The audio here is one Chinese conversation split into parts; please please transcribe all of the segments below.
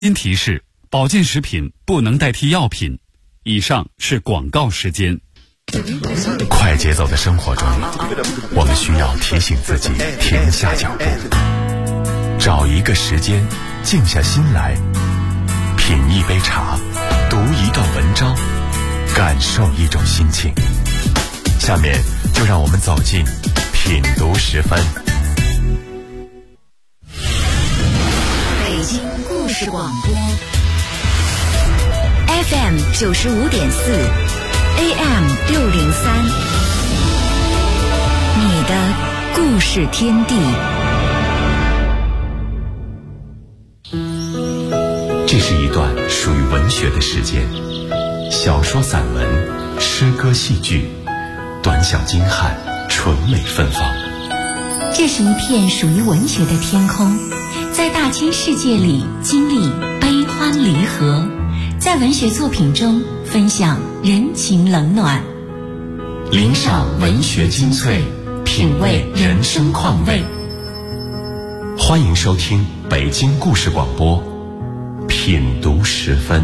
新提示：保健食品不能代替药品。以上是广告时间。 快节奏的生活中，我们需要提醒自己停下脚步，找一个时间，静下心来，品一杯茶，读一段文章，感受一种心情。下面就让我们走进品读10分。 北京故事广播 FM 95.4 AM 603，你的故事天地。 这是一段属于文学的时间，小说、散文、诗歌、戏剧，短小精悍，纯美芬芳。 这是一片属于文学的天空，在大千世界里经历悲欢离合，在文学作品中分享人情冷暖， 领赏文学精粹，品味人生况味。欢迎收听北京故事广播品读10分。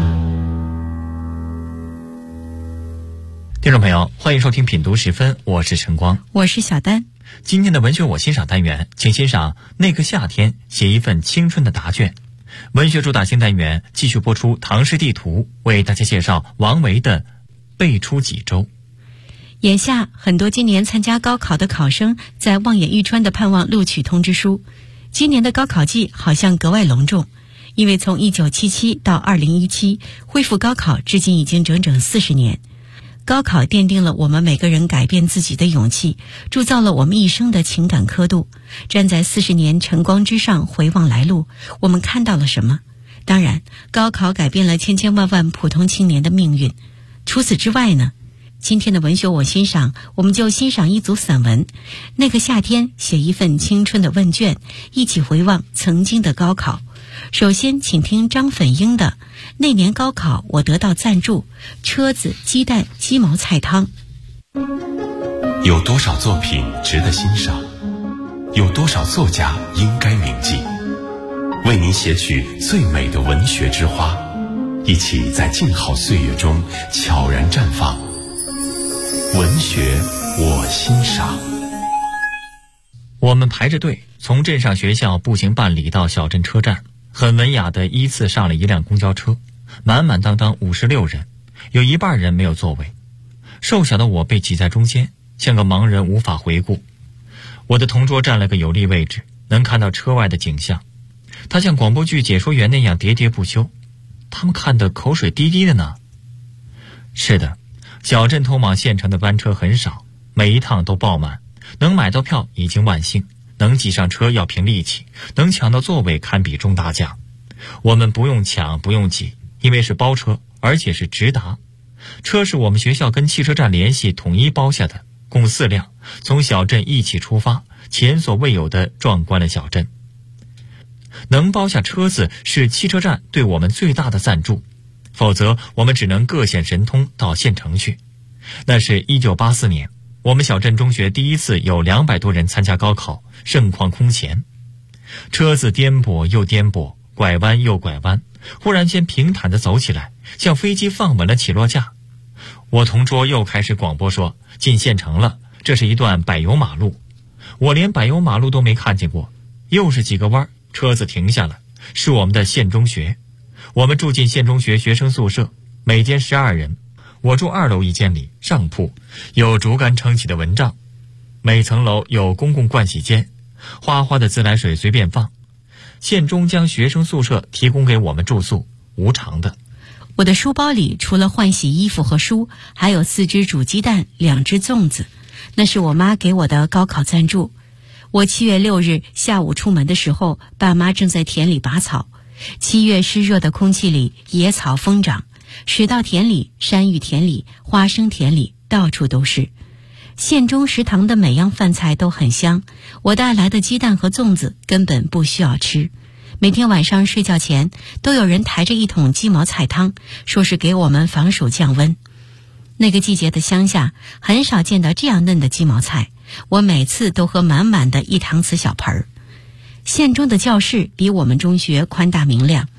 听众朋友，欢迎收听品读10分，我是晨光， 我是小丹。 今天的文学我欣赏单元，请欣赏那个夏天写一份青春的答卷。文学主打新单元继续播出唐诗地图，为大家介绍王维的背出济州。 眼下很多今年参加高考的考生在望眼欲穿地盼望录取通知书。今年的高考季好像格外隆重，因为从1977到2017恢复高考至今已经整整40年。高考奠定了我们每个人改变自己的勇气，铸造了我们一生的情感刻度。站在40年晨光之上回望来路，我们看到了什么？当然，高考改变了千千万万普通青年的命运。除此之外呢？今天的文学我欣赏，我们就欣赏一组散文。那个夏天写一份青春的问卷，一起回望曾经的高考。首先请听张粉英的那年高考我得到赞助，车子、鸡蛋、鸡毛菜汤。 有多少作品值得欣赏？有多少作家应该铭记？为您写取最美的文学之花，一起在静好岁月中悄然绽放。文学我欣赏。 我们排着队从镇上学校步行半里到小镇车站，很文雅的依次上了一辆公交车，满满当当56人，有一半人没有座位。瘦小的我被挤在中间，像个盲人无法回顾。我的同桌占了个有利位置，能看到车外的景象。他像广播剧解说员那样喋喋不休，他们看得口水滴滴的呢。是的，小镇通往县城的班车很少，每一趟都爆满，能买到票已经万幸，能挤上车要凭力气，能抢到座位堪比中大奖。我们不用抢不用挤，因为是包车，而且是直达。车是我们学校跟汽车站联系统一包下的，共4辆，从小镇一起出发，前所未有的壮观了小镇。能包下车子是汽车站对我们最大的赞助，否则我们只能各显神通到县城去。那是1984年，我们小镇中学第一次有200多人参加高考，盛况空前。车子颠簸又颠簸，拐弯又拐弯，忽然间平坦地走起来，像飞机放稳了起落架。我同桌又开始广播说，进县城了，这是一段柏油马路。我连柏油马路都没看见过，又是几个弯，车子停下了，是我们的县中学。我们住进县中学学生宿舍，每间12人，我住2楼一间里，上铺有竹竿撑起的蚊帐，每层楼有公共盥洗间，哗哗的自来水随便放。县中将学生宿舍提供给我们住宿，无偿的。 我的书包里除了换洗衣服和书，还有4只煮鸡蛋、2只粽子，那是我妈给我的高考赞助。我7月6日下午出门的时候，爸妈正在田里拔草。7月湿热的空气里，野草疯长，水稻田里、山芋田里、花生田里，到处都是。县中食堂的每样饭菜都很香，我带来的鸡蛋和粽子根本不需要吃。每天晚上睡觉前，都有人抬着一桶鸡毛菜汤，说是给我们防暑降温。那个季节的乡下，很少见到这样嫩的鸡毛菜，我每次都喝满满的一搪瓷小盆儿。县中的教室比我们中学宽大明亮，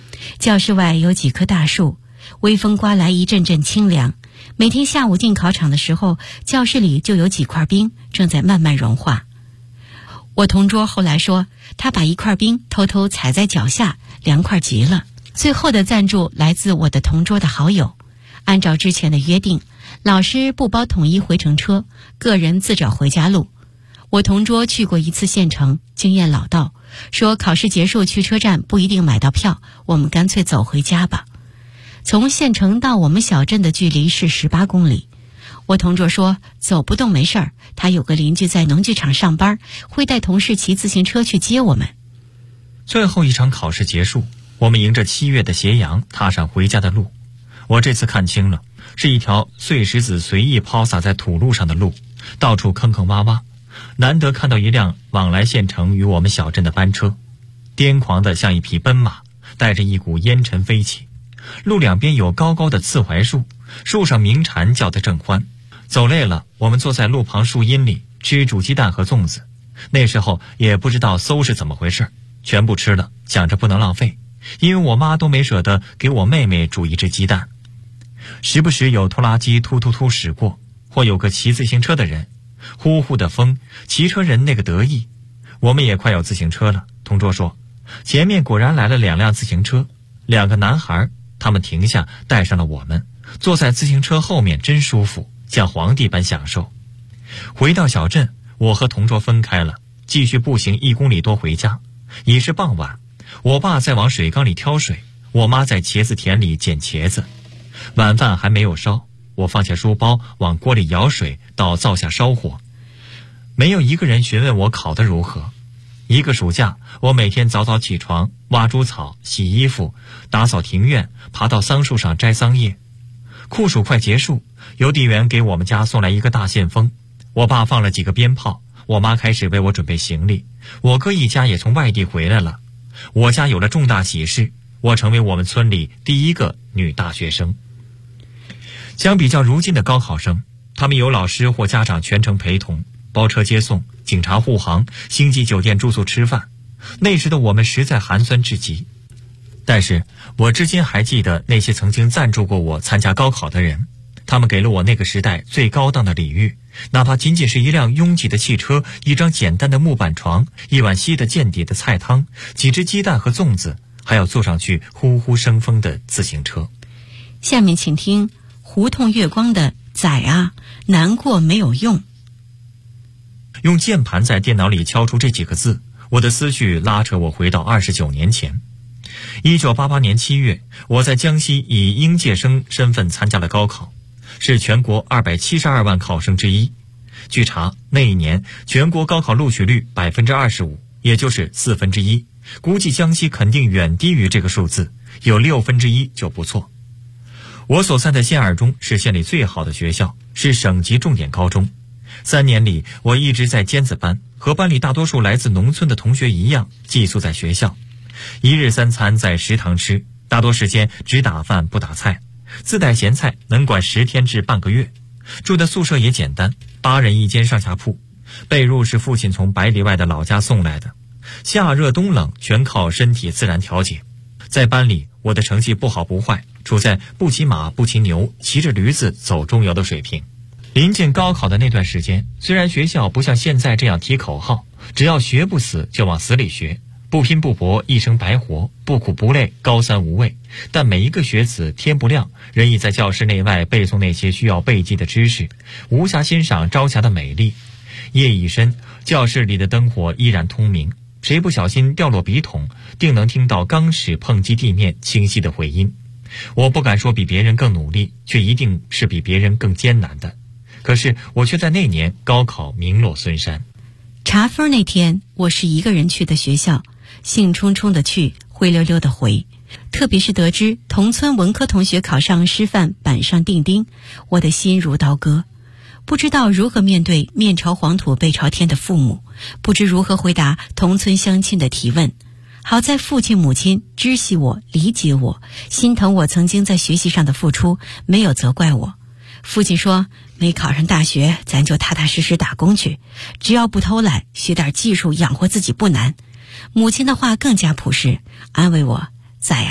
教室外有几棵大树，微风刮来一阵阵清凉。每天下午进考场的时候，教室里就有几块冰正在慢慢融化。我同桌后来说，他把一块冰偷偷踩在脚下，凉快极了。最后的赞助来自我的同桌的好友。按照之前的约定，老师不包统一回程车，个人自找回家路。我同桌去过一次县城，经验老道，说考试结束去车站不一定买到票，我们干脆走回家吧。从县城到我们小镇的距离是18公里。我同桌说走不动没事儿，他有个邻居在农具厂上班，会带同事骑自行车去接我们。 最后一场考试结束，我们迎着7月的斜阳踏上回家的路。我这次看清了，是一条碎石子随意抛洒在土路上的路，到处坑坑洼洼。难得看到一辆往来县城与我们小镇的班车，癫狂的像一匹奔马，带着一股烟尘飞起。路两边有高高的刺槐树，树上鸣蝉叫得正欢。走累了，我们坐在路旁树荫里吃煮鸡蛋和粽子。那时候也不知道馊是怎么回事，全部吃了，想着不能浪费，因为我妈都没舍得给我妹妹煮一只鸡蛋。时不时有拖拉机突突突驶过，或有个骑自行车的人，呼呼的风，骑车人那个得意。我们也快有自行车了，同桌说，前面果然来了2辆自行车，2个男孩，他们停下带上了我们，坐在自行车后面真舒服，像皇帝般享受。回到小镇，我和同桌分开了，继续步行1公里多回家。已是傍晚，我爸在往水缸里挑水，我妈在茄子田里捡茄子。晚饭还没有烧，我放下书包往锅里舀水，到灶下烧火。没有一个人询问我考得如何。一个暑假，我每天早早起床，挖猪草，洗衣服，打扫庭院，爬到桑树上摘桑叶。酷暑快结束，邮递员给我们家送来一个大信封，我爸放了几个鞭炮，我妈开始为我准备行李。我哥一家也从外地回来了，我家有了重大喜事，我成为我们村里第一个女大学生。相比较如今的高考生，他们有老师或家长全程陪同，包车接送，警察护航，星级酒店住宿吃饭。那时的我们实在寒酸至极。但是我至今还记得那些曾经赞助过我参加高考的人，他们给了我那个时代最高档的礼遇，哪怕仅仅是一辆拥挤的汽车，一张简单的木板床，一碗稀得见底的菜汤，几只鸡蛋和粽子，还要坐上去呼呼生风的自行车。 下面请听胡同月光的仔啊，难过没有用。 用键盘在电脑里敲出这几个字，我的思绪拉扯我回到29年前。1988年7月，我在江西以应届生身份参加了高考，是全国272万考生之一。据查，那一年全国高考录取率 25%， 也就是1/4，估计江西肯定远低于这个数字，有1/6就不错。我所在的县二中是县里最好的学校，是省级重点高中。3年里，我一直在尖子班，和班里大多数来自农村的同学一样，寄宿在学校。1日3餐在食堂吃，大多时间只打饭不打菜，自带咸菜，能管10天至半个月。住的宿舍也简单，8人一间上下铺，被褥是父亲从百里外的老家送来的，夏热冬冷全靠身体自然调节。在班里，我的成绩不好不坏，处在不骑马不骑牛，骑着驴子走中游的水平。临近高考的那段时间，虽然学校不像现在这样提口号，只要学不死就往死里学，不拼不搏一生白活，不苦不累高三无味，但每一个学子天不亮，仍已在教室内外背诵那些需要背记的知识，无暇欣赏朝霞的美丽。夜已深，教室里的灯火依然通明，谁不小心掉落笔筒，定能听到钢矢碰击地面清晰的回音。我不敢说比别人更努力，却一定是比别人更艰难的。可是我却在那年高考名落孙山。 查分那天，我是一个人去的学校，兴冲冲的去，灰溜溜的回。特别是得知同村文科同学考上师范，板上钉钉，我的心如刀割。不知道如何面对面朝黄土背朝天的父母，不知如何回答同村乡亲的提问。好在父亲母亲知悉我，理解我，心疼我曾经在学习上的付出，没有责怪我。父亲说，没考上大学，咱就踏踏实实打工去，只要不偷懒，学点技术养活自己不难。母亲的话更加朴实，安慰我，仔啊，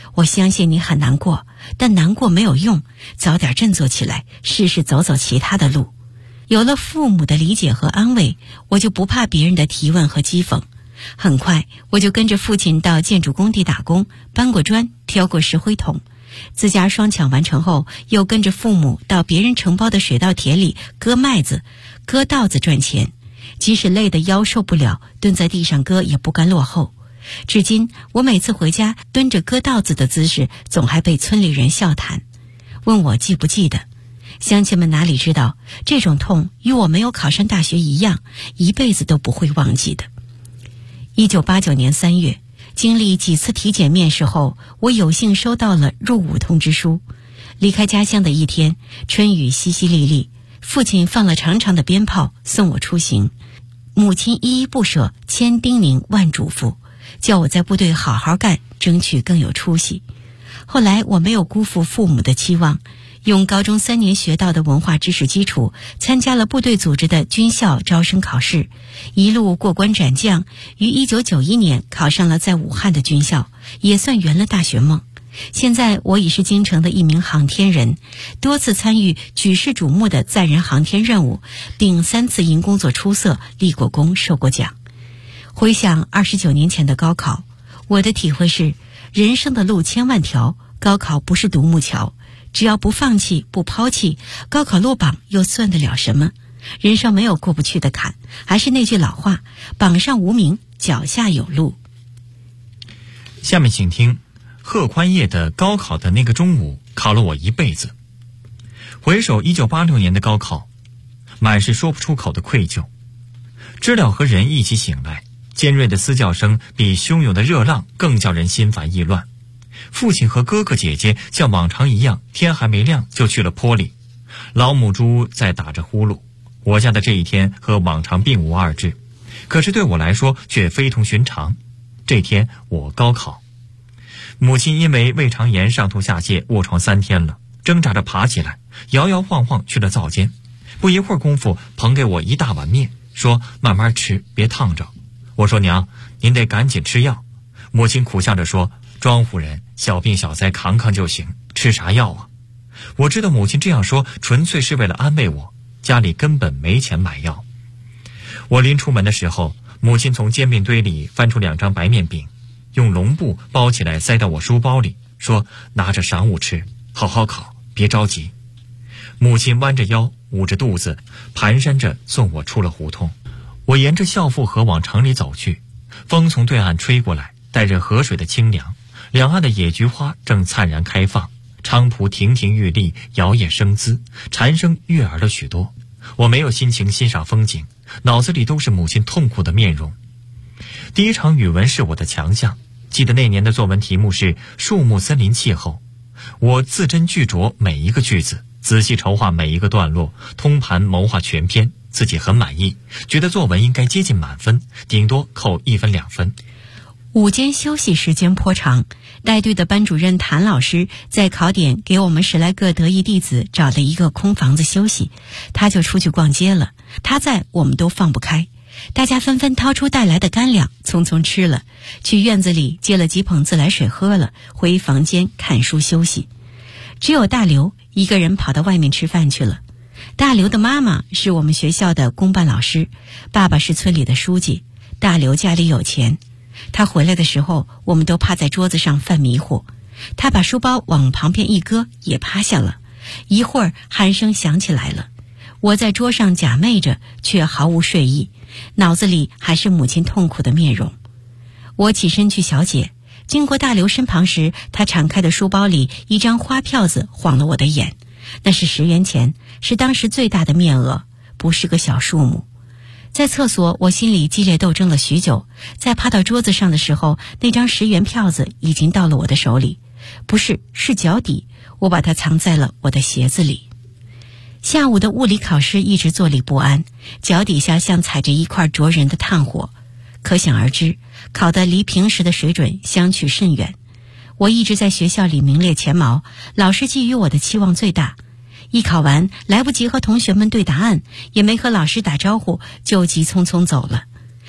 我相信你很难过，但难过没有用，早点振作起来，试试走走其他的路。有了父母的理解和安慰，我就不怕别人的提问和讥讽。很快，我就跟着父亲到建筑工地打工，搬过砖，挑过石灰桶。自家双抢完成后，又跟着父母到别人承包的水稻田里割麦子、割稻子赚钱。即使累得腰受不了，蹲在地上割也不甘落后。至今，我每次回家蹲着割稻子的姿势，总还被村里人笑谈，问我记不记得。乡亲们哪里知道，这种痛与我没有考上大学一样，一辈子都不会忘记的。1989年3月，经历几次体检面试后，我有幸收到了入伍通知书。离开家乡的一天，春雨淅淅沥沥，父亲放了长长的鞭炮送我出行，母亲依依不舍，千叮咛万嘱咐，叫我在部队好好干，争取更有出息。后来我没有辜负父母的期望，用高中3年学到的文化知识基础，参加了部队组织的军校招生考试，一路过关斩将，于1991年考上了在武汉的军校，也算圆了大学梦。现在我已是京城的一名航天人，多次参与举世瞩目的载人航天任务，并3次因工作出色立过功受过奖。回想29年前的高考，我的体会是，人生的路千万条，高考不是独木桥，只要不放弃不抛弃，高考落榜又算得了什么？人生没有过不去的坎，还是那句老话，榜上无名，脚下有路。 下面请听贺宽业的高考的那个中午，考了我一辈子。回首1986年的高考，满是说不出口的愧疚。知了和人一起醒来，尖锐的嘶叫声比汹涌的热浪更叫人心烦意乱。父亲和哥哥姐姐像往常一样，天还没亮就去了坡里。老母猪在打着呼噜。我家的这一天和往常并无二致，可是对我来说却非同寻常。这天我高考，母亲因为胃肠炎上吐下泻卧床3天了，挣扎着爬起来，摇摇晃晃去了灶间。不一会儿功夫，捧给我一大碗面，说慢慢吃，别烫着。我说娘，您得赶紧吃药。母亲苦笑着说，庄户人小病小灾扛扛就行，吃啥药啊？我知道母亲这样说纯粹是为了安慰我，家里根本没钱买药。我临出门的时候，母亲从煎饼堆里翻出2张白面饼，用笼布包起来塞到我书包里，说拿着晌午吃，好好考，别着急。母亲弯着腰，捂着肚子，蹒跚着送我出了胡同。我沿着孝妇河往城里走去，风从对岸吹过来，带着河水的清凉，两岸的野菊花正灿然开放，菖蒲亭亭玉立，摇曳生姿，蝉声悦耳了许多。我没有心情欣赏风景，脑子里都是母亲痛苦的面容。第一场语文是我的强项，记得那年的作文题目是树木森林气候。我字斟句酌每一个句子，仔细筹划每一个段落，通盘谋划全篇，自己很满意，觉得作文应该接近满分，顶多扣1分2分。 午间休息时间颇长，带队的班主任谭老师在考点给我们10来个得意弟子找了一个空房子休息，他就出去逛街了。他在，我们都放不开，大家纷纷掏出带来的干粮，匆匆吃了，去院子里接了几捧自来水喝了，回房间看书休息。只有大刘一个人跑到外面吃饭去了。大刘的妈妈是我们学校的公办老师，爸爸是村里的书记。大刘家里有钱，他回来的时候，我们都趴在桌子上犯迷糊。他把书包往旁边一搁，也趴下了。一会儿鼾声响起来了，我在桌上假寐着，却毫无睡意，脑子里还是母亲痛苦的面容。我起身去小解，经过大刘身旁时，他敞开的书包里一张花票子晃了我的眼，那是10元钱，是当时最大的面额，不是个小数目。在厕所，我心里激烈斗争了许久，在趴到桌子上的时候，那张10元票子已经到了我的手里，不是，是脚底，我把它藏在了我的鞋子里。下午的物理考试一直坐立不安，脚底下像踩着一块灼人的炭火，可想而知，考得离平时的水准相去甚远。我一直在学校里名列前茅，老师寄予我的期望最大。一考完，来不及和同学们对答案，也没和老师打招呼，就急匆匆走了。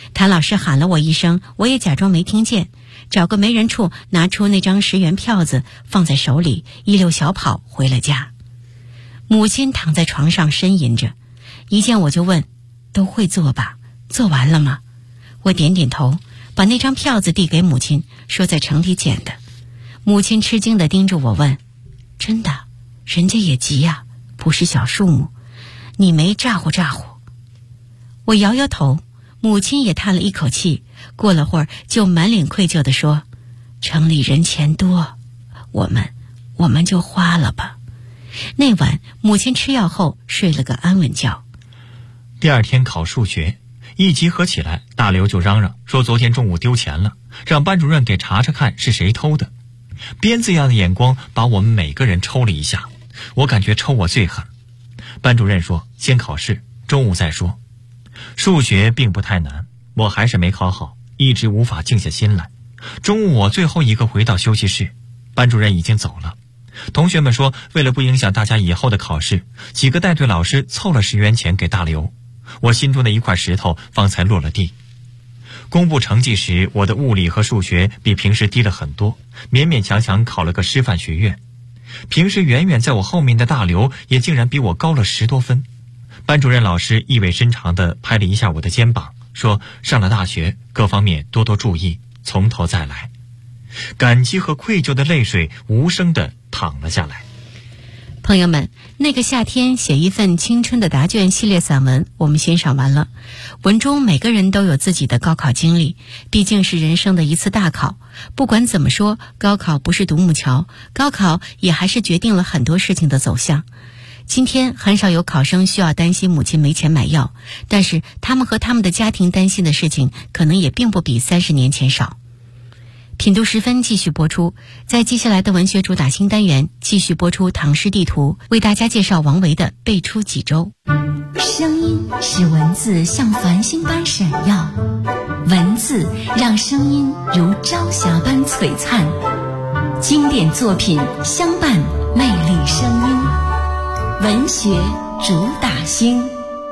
谭老师喊了我一声，我也假装没听见，找个没人处拿出那张10元票子放在手里，一溜小跑回了家。母亲躺在床上呻吟着，一见我就问：都会做吧？做完了吗？我点点头，把那张票子递给母亲，说在城里捡的。母亲吃惊地盯着我问：真的？人家也急呀，不是小数目，你没咋呼咋呼？我摇摇头，母亲也叹了一口气，过了会儿就满脸愧疚地说：城里人钱多，我们就花了吧。那晚母亲吃药后睡了个安稳觉。 第二天考数学，一集合起来，大刘就嚷嚷说昨天中午丢钱了，让班主任给查查看是谁偷的。鞭子一样的眼光把我们每个人抽了一下，我感觉抽我最狠。班主任说先考试，中午再说。数学并不太难，我还是没考好，一直无法静下心来。中午我最后一个回到休息室，班主任已经走了。同学们说为了不影响大家以后的考试，几个带队老师凑了10元钱给大刘。我心中的一块石头方才落了地。公布成绩时，我的物理和数学比平时低了很多，勉勉强强考了个师范学院。平时远远在我后面的大刘也竟然比我高了10多分。班主任老师意味深长地拍了一下我的肩膀，说上了大学，各方面多多注意，从头再来。感激和愧疚的泪水无声地淌了下来。 朋友们，那个夏天写一份青春的答卷系列散文我们欣赏完了。文中每个人都有自己的高考经历，毕竟是人生的一次大考。不管怎么说，高考不是独木桥，高考也还是决定了很多事情的走向。今天很少有考生需要担心母亲没钱买药，但是他们和他们的家庭担心的事情可能也并不比30年前少。品读10分继续播出，在接下来的文学主打新单元继续播出唐诗地图，为大家介绍王维的《辈出济州》。 声音使文字像繁星般闪耀，文字让声音如朝霞般璀璨，经典作品相伴，魅力声音，文学主打星。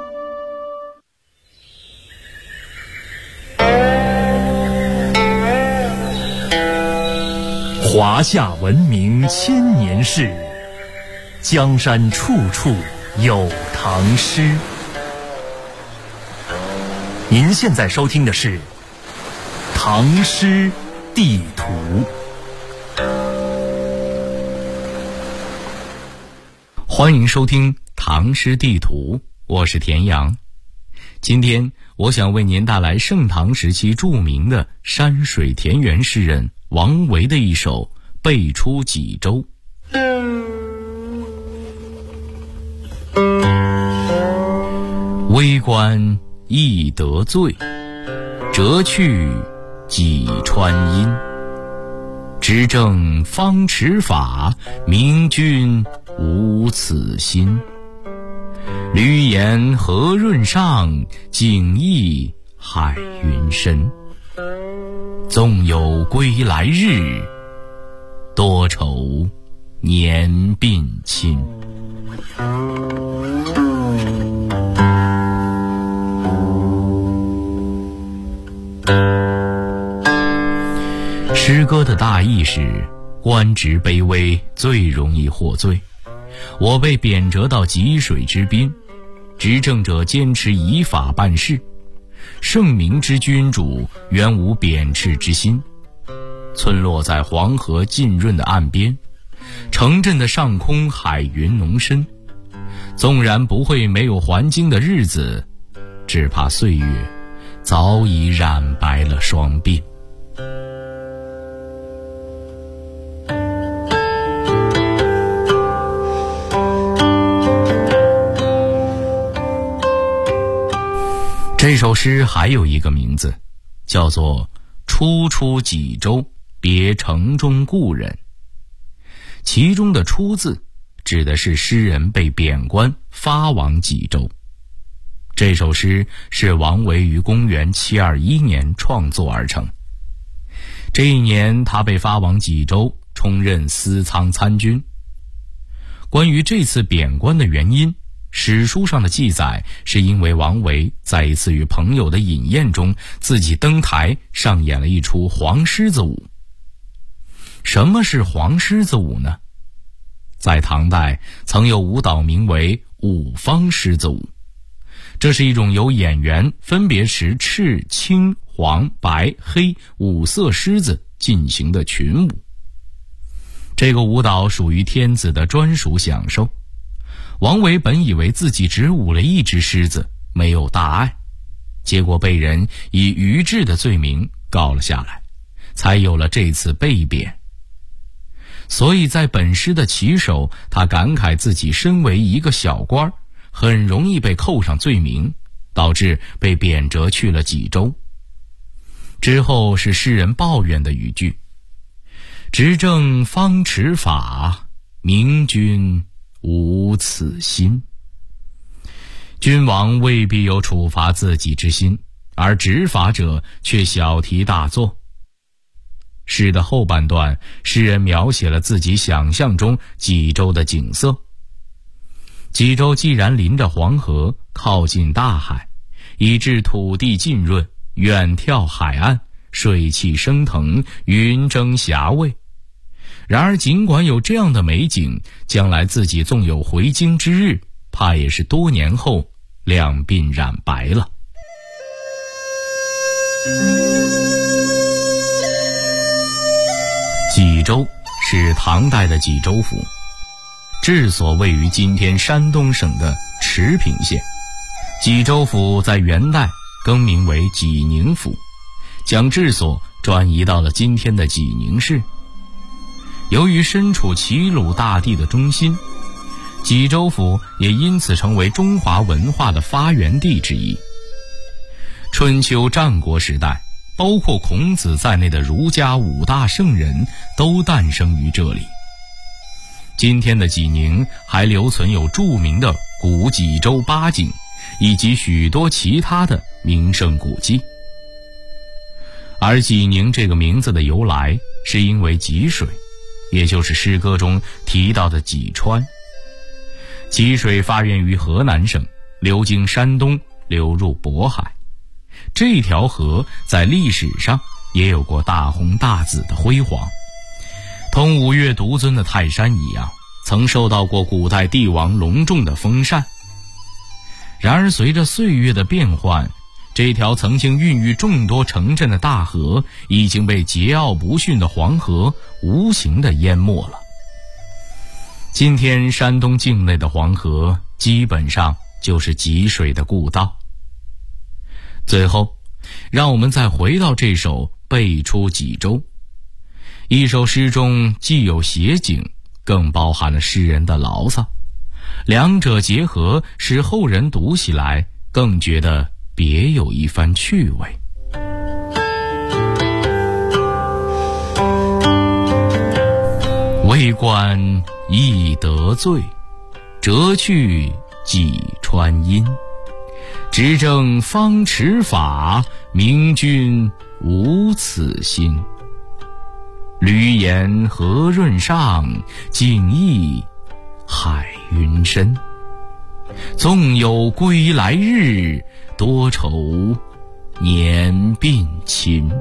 华夏文明千年事，江山处处有唐诗。您现在收听的是《唐诗地图》。 欢迎收听《唐诗地图》，我是田阳。今天我想为您带来盛唐时期著名的山水田园诗人王维的一首《辈出济州》。微观亦得罪，折去济川阴。执政方持法，明君无此心。闾阎河润上，景异海云深。纵有归来日，多愁年鬓亲。诗歌的大意是，官职卑微最容易获罪。我被贬谪到济水之滨，执政者坚持以法办事，圣明之君主原无贬斥之心。村落在黄河浸润的岸边，城镇的上空海云浓深。纵然不会没有还京的日子，只怕岁月早已染白了双鬓。这首诗还有一个名字，叫做初出济州，别城中故人。其中的出字指的是诗人被贬官发往济州。这首诗是王维于公元721年创作而成。这一年他被发往济州，充任司仓参军。关于这次贬官的原因， 史书上的记载是因为王维在一次与朋友的饮宴中，自己登台上演了一出黄狮子舞。什么是黄狮子舞呢？在唐代曾有舞蹈名为五方狮子舞，这是一种由演员分别持赤、青、黄、白、黑五色狮子进行的群舞。这个舞蹈属于天子的专属享受。王维本以为自己只舞了一只狮子，没有大碍，结果被人以愚智的罪名告了下来，才有了这次被贬。所以在本诗的起首，他感慨自己身为一个小官，很容易被扣上罪名，导致被贬谪去了济州。之后是诗人抱怨的语句：执政方持法，明君无此心。君王未必有处罚自己之心，而执法者却小题大做。诗的后半段，诗人描写了自己想象中济州的景色。济州既然临着黄河，靠近大海，以致土地浸润，远眺海岸，水汽升腾，云蒸霞蔚。然而尽管有这样的美景，将来自己纵有回京之日，怕也是多年后两鬓染白了。济州是唐代的济州府，治所位于今天山东省的持平县。济州府在元代更名为济宁府，将治所转移到了今天的济宁市。由于身处齐鲁大地的中心，济州府也因此成为中华文化的发源地之一。春秋战国时代，包括孔子在内的儒家五大圣人都诞生于这里。今天的济宁还留存有著名的古济州八景，以及许多其他的名胜古迹。而济宁这个名字的由来，是因为济水，也就是诗歌中提到的济川。济水发源于河南省，流经山东，流入渤海。这条河在历史上也有过大红大紫的辉煌，同五岳独尊的泰山一样，曾受到过古代帝王隆重的封禅。然而随着岁月的变换，这条曾经孕育众多城镇的大河，已经被桀骜不驯的黄河无情地淹没了。今天山东境内的黄河基本上就是济水的故道。最后，让我们再回到这首《背出济州》。一首诗中既有写景，更包含了诗人的牢骚，两者结合，使后人读起来更觉得别有一番趣味。为官易得罪，谪去济川阴。执政方持法，明君无此心。闾阎河润上，景异海云深。纵有归来日，多愁年鬓亲。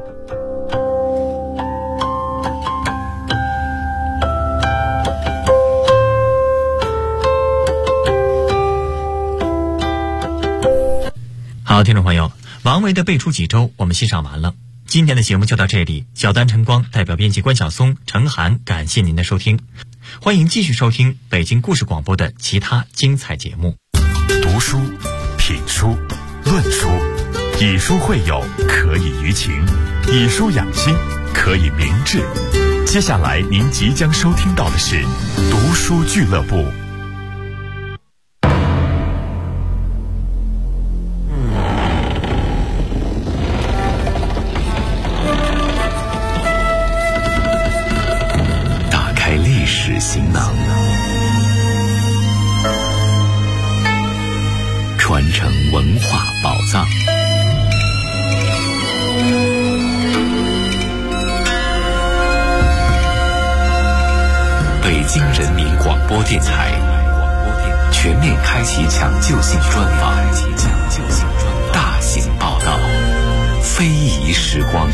好，听众朋友，王维的《背出济州》我们欣赏完了。今天的节目就到这里，小丹晨光代表编辑关晓松、程涵，感谢您的收听。欢迎继续收听北京故事广播的其他精彩节目。 读书、品书、论书，以书会友，可以娱情；以书养心，可以明志。接下来您即将收听到的是读书俱乐部。 行囊，传承文化宝藏。北京人民广播电台。 全面开启抢救性专访，大型报道，非遗时光。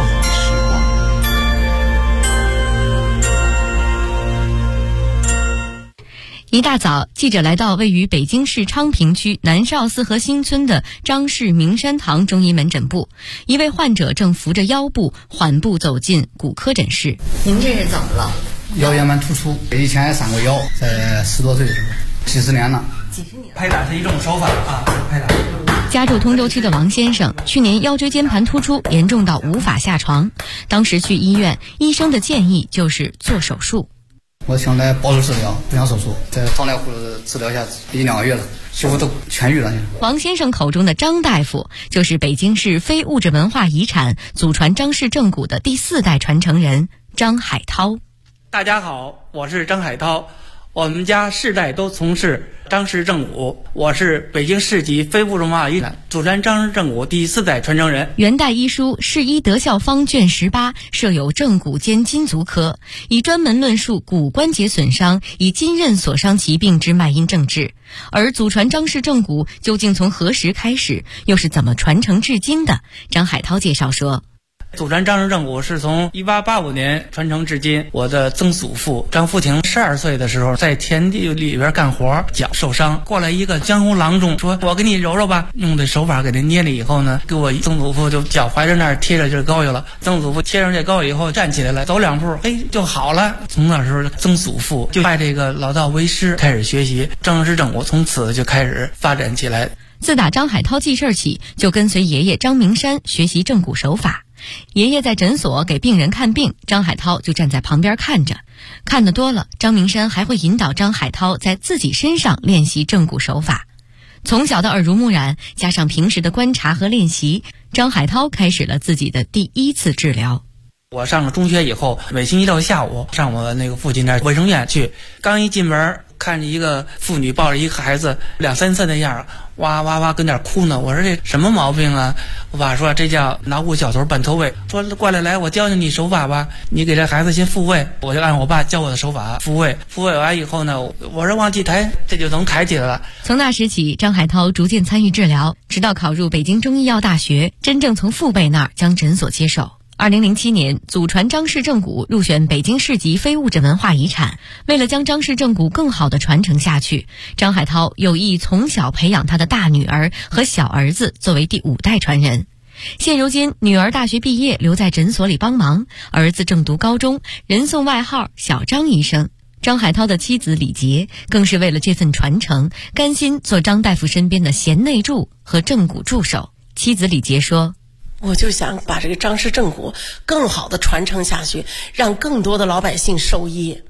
一大早，记者来到位于北京市昌平区南少四河新村的张氏明山堂中医门诊部，一位患者正扶着腰部缓步走进骨科诊室。您这是怎么了？ 腰间盘突出，以前也上过腰，在10多岁的时候，几十年了。 拍打是一种手法啊，拍打。 家住通州区的王先生，去年腰椎间盘突出严重到无法下床，当时去医院，医生的建议就是做手术。 我想来保守治疗，不想手术，在张大夫治疗下1-2个月了，几乎都痊愈了。 王先生口中的张大夫，就是北京市非物质文化遗产祖传张氏正骨的第4代传承人张海涛。 大家好，我是张海涛，我们家世代都从事张氏正骨，我是北京市级非物质文化遗产祖传张氏正骨第4代传承人。 元代医书《世医德效方》卷18设有正骨兼筋足科，以专门论述骨关节损伤以筋韧所伤疾病之脉因症治。而祖传张氏正骨究竟从何时开始，又是怎么传承至今的？张海涛介绍说， 祖传张氏正骨是从1885年传承至今。我的曾祖父张福亭12岁的时候，在田地里边干活，脚受伤，过来一个江湖郎中，说我给你揉揉吧，用的手法给他捏了以后呢，给我曾祖父就脚踝着那儿贴着这膏药了。曾祖父贴上这膏药以后站起来了，走2步，就好了。从那时候曾祖父就拜这个老道为师，开始学习张氏正骨，从此就开始发展起来。 自打张海涛记事起，就跟随爷爷张明山学习正骨手法。爷爷在诊所给病人看病，张海涛就站在旁边看着。看得多了，张明山还会引导张海涛在自己身上练习正骨手法。从小的耳濡目染，加上平时的观察和练习，张海涛开始了自己的第1次治疗。 我上了中学以后，每星期六下午上我那个父亲那卫生院去，刚一进门看见一个妇女抱着一个孩子，2、3岁的样，哇哇哇跟那哭呢。我说这什么毛病啊？我爸说这叫脑骨小头半脱位，说过来我教教你手法吧，你给这孩子先复位。我就按我爸教我的手法复位完以后呢，我说往起抬，这就能抬起来了。 从那时起，张海涛逐渐参与治疗，直到考入北京中医药大学，真正从父辈那儿将诊所接手。2007年，祖传张氏正骨入选北京市级非物质文化遗产。为了将张氏正骨更好地传承下去，张海涛有意从小培养他的大女儿和小儿子作为第5代传人。现如今，女儿大学毕业留在诊所里帮忙，儿子正读高中，人送外号小张医生。张海涛的妻子李杰更是为了这份传承，甘心做张大夫身边的贤内助和正骨助手。妻子李杰说， 我就想把这个张氏正骨更好的传承下去，让更多的老百姓受益。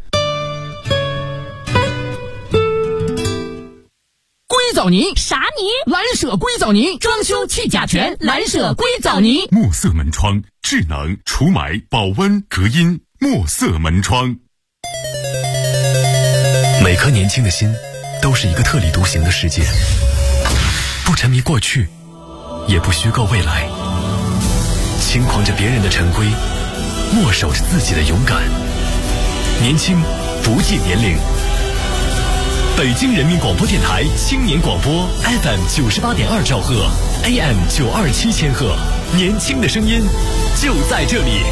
硅藻泥？ 啥泥？ 蓝舍硅藻泥，装修去甲醛，蓝舍硅藻泥。 墨色门窗，智能除霾、保温、隔音。墨色门窗。 每颗年轻的心，都是一个特立独行的世界，不沉迷过去，也不虚构未来。轻狂着别人的陈规，默守着自己的勇敢。年轻不计年龄。北京人民广播电台青年广播 FM 98.2兆赫 AM 927千赫，年轻的声音就在这里。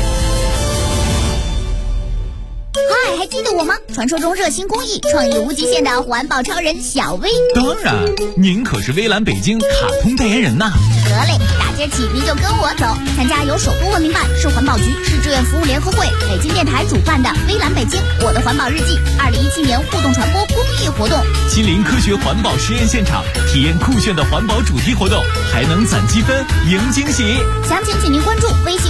嗨，还记得我吗？传说中热心公益、创意无极限的环保超人小薇。 当然，您可是微蓝北京卡通代言人呐。 得嘞，大街起您就跟我走，参加由首都文明办、市环保局、市志愿服务联合会、北京电台主办的微蓝北京我的环保日记2017年互动传播公益活动， 亲临科学环保实验现场，体验酷炫的环保主题活动，还能攒积分赢惊喜。 详情请您关注微信